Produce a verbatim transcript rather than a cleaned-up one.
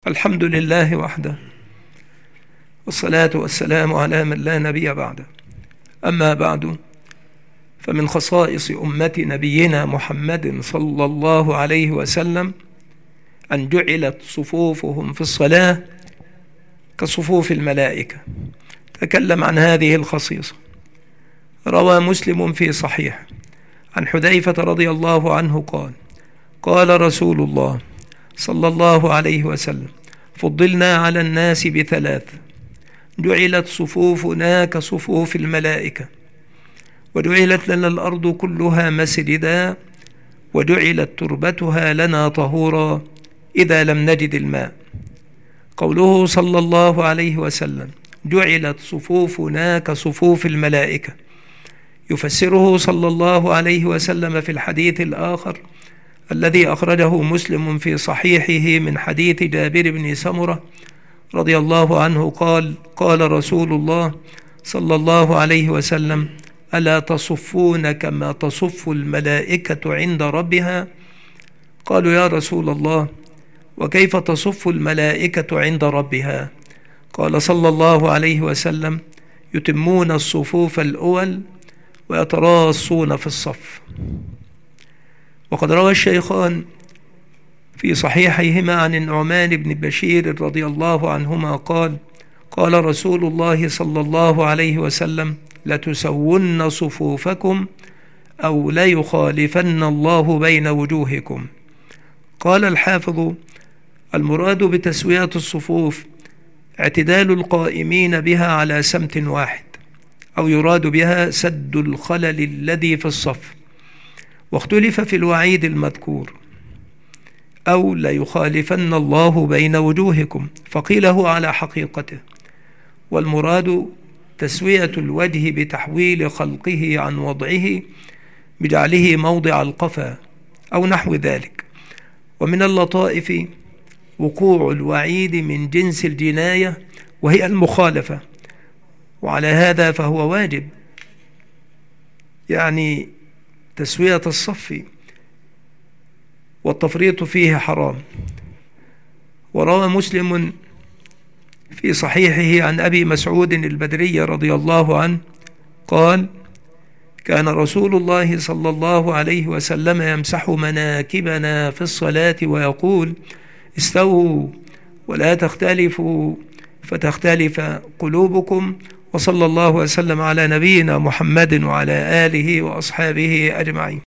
الحمد لله وحده، والصلاة والسلام على من لا نبي بعده. أما بعد، فمن خصائص أمة نبينا محمد صلى الله عليه وسلم أن جعلت صفوفهم في الصلاة كصفوف الملائكة. تكلم عن هذه الخصيصة. روى مسلم في صحيح عن حذيفة رضي الله عنه قال: قال رسول الله صلى الله عليه وسلم: فضلنا على الناس بثلاث: جعلت صفوفنا كصفوف الملائكة، وجعلت لنا الأرض كلها مسجدا، وجعلت تربتها لنا طهورا إذا لم نجد الماء. قوله صلى الله عليه وسلم: جعلت صفوفنا كصفوف الملائكة، يفسره صلى الله عليه وسلم في الحديث الآخر الذي أخرجه مسلم في صحيحه من حديث جابر بن سمرة رضي الله عنه قال: قال رسول الله صلى الله عليه وسلم: ألا تصفون كما تصف الملائكة عند ربها؟ قالوا: يا رسول الله، وكيف تصف الملائكة عند ربها؟ قال صلى الله عليه وسلم: يتمون الصفوف الأول ويتراصون في الصف. وقد روى الشيخان في صحيحيهما عن النعمان بن بشير رضي الله عنهما قال: قال رسول الله صلى الله عليه وسلم: لتسون صفوفكم أو ليخالفن الله بين وجوهكم. قال الحافظ: المراد بتسوية الصفوف اعتدال القائمين بها على سمت واحد، أو يراد بها سد الخلل الذي في الصف. واختلف في الوعيد المذكور: أو ليخالفن الله بين وجوهكم، فقيل هو على حقيقته، والمراد تسوية الوجه بتحويل خلقه عن وضعه بجعله موضع القفا أو نحو ذلك. ومن اللطائف وقوع الوعيد من جنس الجناية وهي المخالفة، وعلى هذا فهو واجب، يعني تسوية الصف، والتفريط فيه حرام. وروى مسلم في صحيحه عن أبي مسعود البدري رضي الله عنه قال: كان رسول الله صلى الله عليه وسلم يمسح مناكبنا في الصلاة ويقول: استووا ولا تختلفوا فتختلف قلوبكم. وصلى الله وسلم على نبينا محمد وعلى آله وأصحابه أجمعين.